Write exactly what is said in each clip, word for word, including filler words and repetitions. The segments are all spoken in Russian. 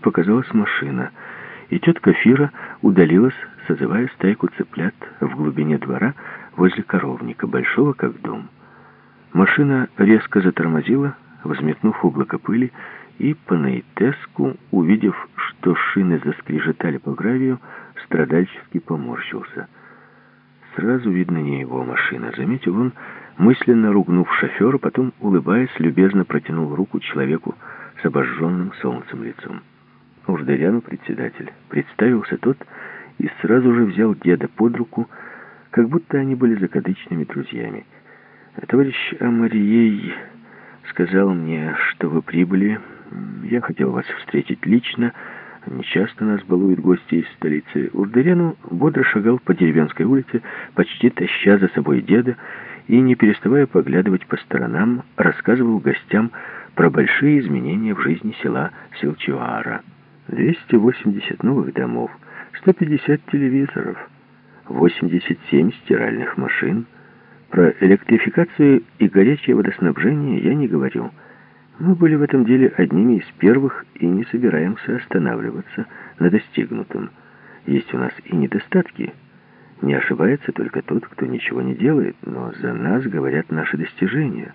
показалась машина, и тетка Фира удалилась, созывая стайку цыплят в глубине двора возле коровника, большого как дом. Машина резко затормозила, взметнув облако пыли, и Панаитеску, увидев, что шины заскрежетали по гравию, страдальчески поморщился. Сразу видно не его машина, заметил он, мысленно ругнув шофера, потом, улыбаясь, любезно протянул руку человеку с обожженным солнцем лицом. Урдыряну председатель. Представился тот и сразу же взял деда под руку, как будто они были закадычными друзьями. «Товарищ Амарией сказал мне, что вы прибыли. Я хотел вас встретить лично. Нечасто нас балуют гости из столицы». Урдыряну бодро шагал по деревенской улице, почти таща за собой деда, и, не переставая поглядывать по сторонам, рассказывал гостям про большие изменения в жизни села Силчуара. двести восемьдесят новых домов, сто пятьдесят телевизоров, восемьдесят семь стиральных машин. Про электрификацию и горячее водоснабжение я не говорю. Мы были в этом деле одними из первых и не собираемся останавливаться на достигнутом. Есть у нас и недостатки. Не ошибается только тот, кто ничего не делает, но за нас говорят наши достижения.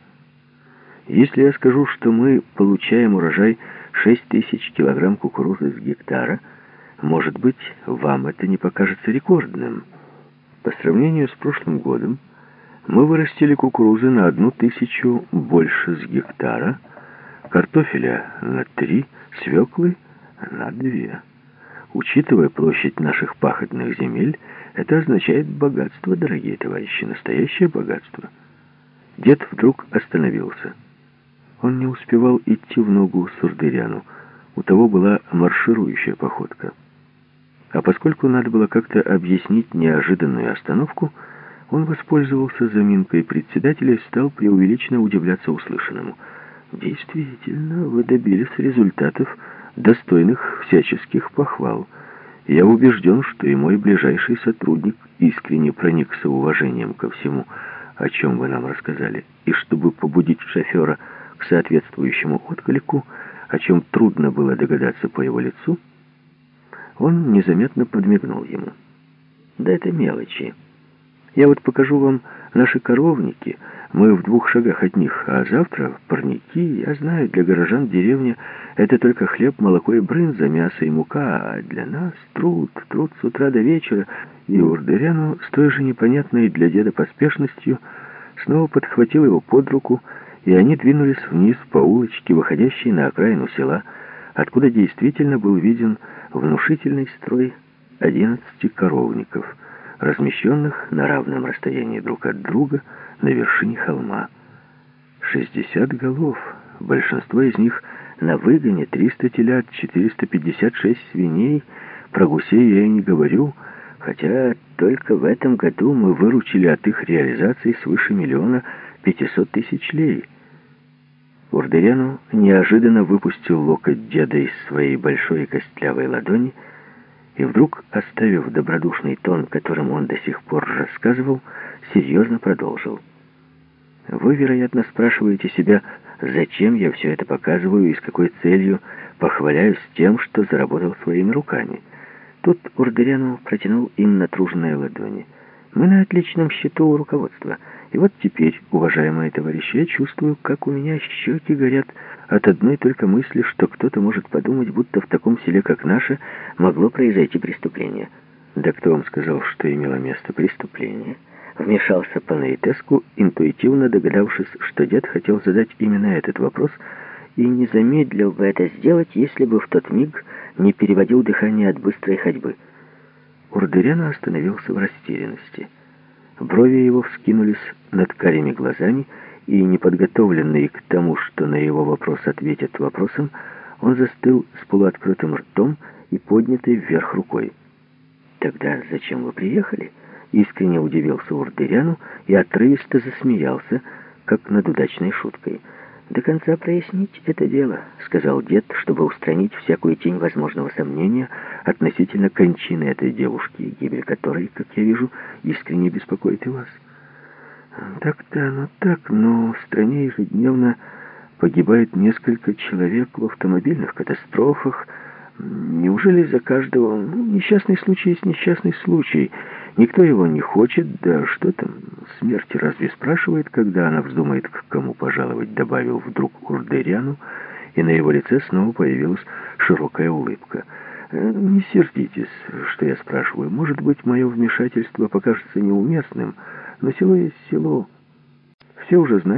Если я скажу, что мы получаем урожай шесть тысяч килограмм кукурузы с гектара, может быть, вам это не покажется рекордным. По сравнению с прошлым годом, мы вырастили кукурузы на одну тысячу больше с гектара, картофеля на три, свеклы на две. Учитывая площадь наших пахотных земель, это означает богатство, дорогие товарищи, настоящее богатство. Дед вдруг остановился. Он не успевал идти в ногу с Урдыряну. У того была марширующая походка. А поскольку надо было как-то объяснить неожиданную остановку, он воспользовался заминкой председателя и стал преувеличенно удивляться услышанному. «Действительно, вы добились результатов, достойных всяческих похвал. Я убежден, что и мой ближайший сотрудник искренне проникся уважением ко всему, о чем вы нам рассказали. И чтобы побудить шофера к соответствующему отклику, о чем трудно было догадаться по его лицу, он незаметно подмигнул ему. Да это мелочи. Я вот покажу вам наши коровники, мы в двух шагах от них, а завтра парники, я знаю, для горожан деревня это только хлеб, молоко и брынза, мясо и мука, а для нас труд, труд с утра до вечера». И Урдыряну с той же непонятной для деда поспешностью снова подхватил его под руку, и они двинулись вниз по улочке, выходящей на окраину села, откуда действительно был виден внушительный строй одиннадцати коровников, размещенных на равном расстоянии друг от друга на вершине холма. шестьдесят голов, большинство из них на выгоне, триста телят, четыреста пятьдесят шесть свиней, про гусей я и не говорю, хотя только в этом году мы выручили от их реализации свыше миллиона пятисот тысяч лей. Урдыряну неожиданно выпустил локоть деда из своей большой и костлявой ладони и вдруг, оставив добродушный тон, которым он до сих пор рассказывал, серьезно продолжил. «Вы, вероятно, спрашиваете себя, зачем я все это показываю и с какой целью похваляюсь тем, что заработал своими руками». Тут Урдыряну протянул им натруженные ладони. «Мы на отличном счету у руководства. И вот теперь, уважаемые товарищи, я чувствую, как у меня щеки горят от одной только мысли, что кто-то может подумать, будто в таком селе, как наше, могло произойти преступление». «Да кто вам сказал, что имело место преступление?» Вмешался Панаитеску, интуитивно догадавшись, что дед хотел задать именно этот вопрос, и не замедлил бы это сделать, если бы в тот миг не переводил дыхание от быстрой ходьбы. Урдыряну остановился в растерянности. Брови его вскинулись над карими глазами, и, неподготовленный к тому, что на его вопрос ответят вопросом, он застыл с полуоткрытым ртом и поднятой вверх рукой. «Тогда зачем вы приехали?» Искренне удивился Урдыряну и отрывисто засмеялся, как над удачной шуткой. «До конца прояснить это дело», — сказал дед, чтобы устранить всякую тень возможного сомнения относительно кончины этой девушки, гибель которой, как я вижу, искренне беспокоит и вас. «Так-то оно так, но в стране ежедневно погибает несколько человек в автомобильных катастрофах, Неужели за каждого... Ну, несчастный случай есть несчастный случай. Никто его не хочет, да что там, смерти разве спрашивает, когда она вздумает к кому пожаловать, добавил вдруг Урдеряну, и на его лице снова появилась широкая улыбка. Не сердитесь, что я спрашиваю. Может быть, мое вмешательство покажется неуместным, но село есть село. Все уже знают,